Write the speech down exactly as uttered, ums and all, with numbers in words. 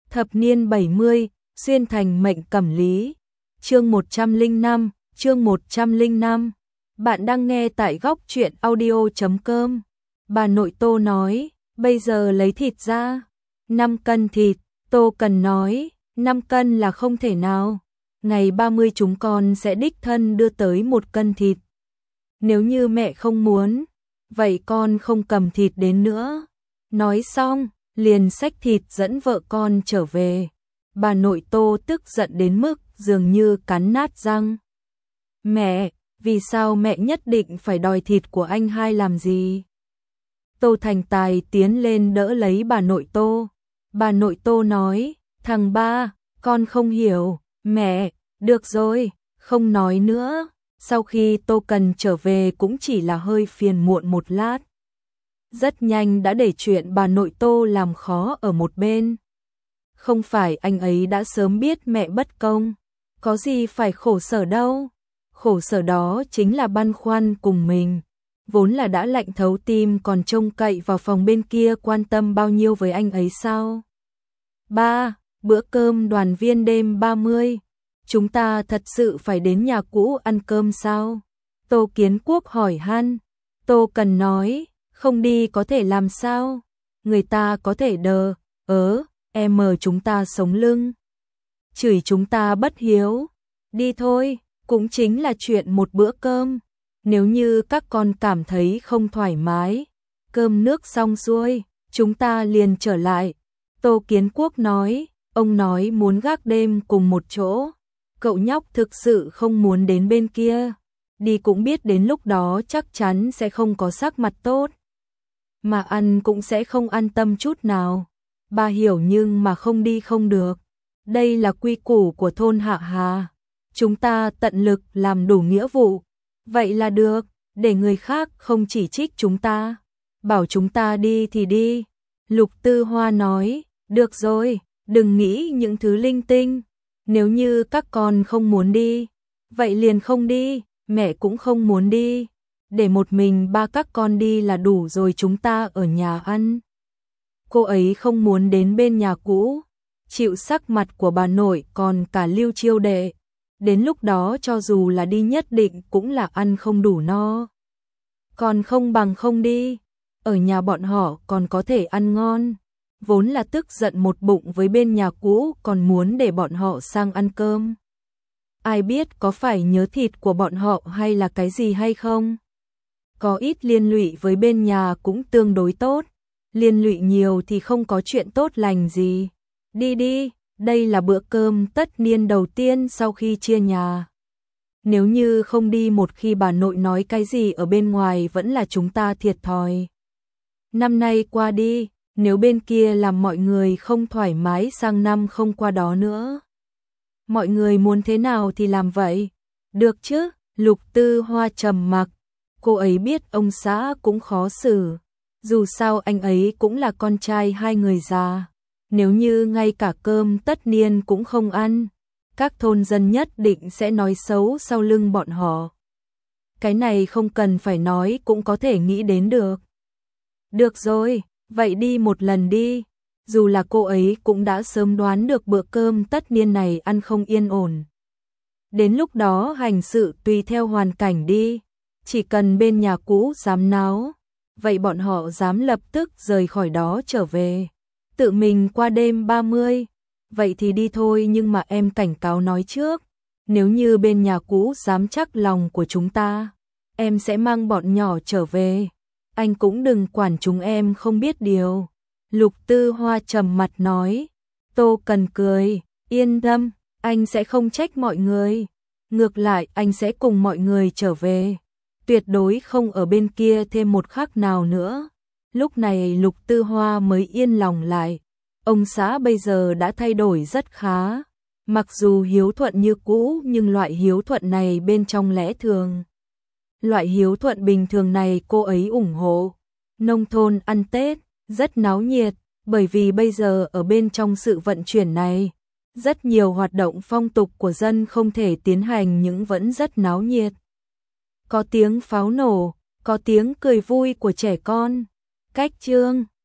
Thập niên bảy mươi, xuyên thành mệnh cẩm lý. Chương một trăm lẻ năm, chương một trăm lẻ năm. Bạn đang nghe tại góc truyện audio chấm com. Bà nội Tô nói, bây giờ lấy thịt ra. năm cân thịt, Tô Cần nói, năm cân là không thể nào. Ngày ba mươi chúng con sẽ đích thân đưa tới một cân thịt. Nếu như mẹ không muốn, vậy con không cầm thịt đến nữa. Nói xong, liền xách thịt dẫn vợ con trở về. Bà nội Tô tức giận đến mức dường như cắn nát răng. Mẹ, vì sao mẹ nhất định phải đòi thịt của anh hai làm gì? Tô Thành Tài tiến lên đỡ lấy bà nội Tô. Bà nội Tô nói, thằng ba, con không hiểu. Mẹ, được rồi, không nói nữa. Sau khi Tô Cần trở về cũng chỉ là hơi phiền muộn một lát. Rất nhanh đã để chuyện bà nội Tô làm khó ở một bên. Không phải anh ấy đã sớm biết mẹ bất công, có gì phải khổ sở đâu. Khổ sở đó chính là băn khoăn cùng mình. Vốn là đã lạnh thấu tim còn trông cậy vào phòng bên kia quan tâm bao nhiêu với anh ấy sao? Ba, bữa cơm đoàn viên đêm ba mươi. Chúng ta thật sự phải đến nhà cũ ăn cơm sao? Tô Kiến Quốc hỏi han. Tô Cần nói, không đi có thể làm sao? Người ta có thể đờ, ớ, em mờ chúng ta sống lưng. Chửi chúng ta bất hiếu. Đi thôi, cũng chính là chuyện một bữa cơm. Nếu như các con cảm thấy không thoải mái, cơm nước xong xuôi, chúng ta liền trở lại. Tô Kiến Quốc nói, ông nói muốn gác đêm cùng một chỗ. Cậu nhóc thực sự không muốn đến bên kia. Đi cũng biết đến lúc đó chắc chắn sẽ không có sắc mặt tốt. Mà ăn cũng sẽ không an tâm chút nào. Bà hiểu nhưng mà không đi không được. Đây là quy củ của thôn Hạ Hà. Chúng ta tận lực làm đủ nghĩa vụ. Vậy là được, để người khác không chỉ trích chúng ta. Bảo chúng ta đi thì đi. Lục Tư Hoa nói, được rồi, đừng nghĩ những thứ linh tinh. Nếu như các con không muốn đi, vậy liền không đi, mẹ cũng không muốn đi. Để một mình ba các con đi là đủ rồi, chúng ta ở nhà ăn. Cô ấy không muốn đến bên nhà cũ, chịu sắc mặt của bà nội còn cả Lưu Chiêu đệ. Đến lúc đó cho dù là đi nhất định cũng là ăn không đủ no. Còn không bằng không đi, ở nhà bọn họ còn có thể ăn ngon. Vốn là tức giận một bụng với bên nhà cũ còn muốn để bọn họ sang ăn cơm. Ai biết có phải nhớ thịt của bọn họ hay là cái gì hay không? Có ít liên lụy với bên nhà cũng tương đối tốt. Liên lụy nhiều thì không có chuyện tốt lành gì. Đi đi, đây là bữa cơm tất niên đầu tiên sau khi chia nhà. Nếu như không đi một khi bà nội nói cái gì ở bên ngoài vẫn là chúng ta thiệt thòi. Năm nay qua đi, nếu bên kia làm mọi người không thoải mái sang năm không qua đó nữa. Mọi người muốn thế nào thì làm vậy. Được chứ, Lục Tư Hoa trầm mặc. Cô ấy biết ông xã cũng khó xử. Dù sao anh ấy cũng là con trai hai người già. Nếu như ngay cả cơm tất niên cũng không ăn, các thôn dân nhất định sẽ nói xấu sau lưng bọn họ. Cái này không cần phải nói cũng có thể nghĩ đến được. Được rồi, vậy đi một lần đi. Dù là cô ấy cũng đã sớm đoán được bữa cơm tất niên này ăn không yên ổn. Đến lúc đó hành sự tùy theo hoàn cảnh đi. Chỉ cần bên nhà cũ dám náo, vậy bọn họ dám lập tức rời khỏi đó trở về. Tự mình qua đêm ba mươi. Vậy thì đi thôi, nhưng mà em cảnh cáo nói trước. Nếu như bên nhà cũ dám chắc lòng của chúng ta, em sẽ mang bọn nhỏ trở về. Anh cũng đừng quản chúng em không biết điều. Lục Tư Hoa trầm mặt nói. Tô Cần cười, yên tâm, anh sẽ không trách mọi người. Ngược lại anh sẽ cùng mọi người trở về. Tuyệt đối không ở bên kia thêm một khắc nào nữa. Lúc này Lục Tư Hoa mới yên lòng lại. Ông xã bây giờ đã thay đổi rất khá. Mặc dù hiếu thuận như cũ nhưng loại hiếu thuận này bên trong lẽ thường. Loại hiếu thuận bình thường này cô ấy ủng hộ. Nông thôn ăn Tết rất náo nhiệt, bởi vì bây giờ ở bên trong sự vận chuyển này, rất nhiều hoạt động phong tục của dân không thể tiến hành nhưng vẫn rất náo nhiệt. Có tiếng pháo nổ, có tiếng cười vui của trẻ con. Cách chương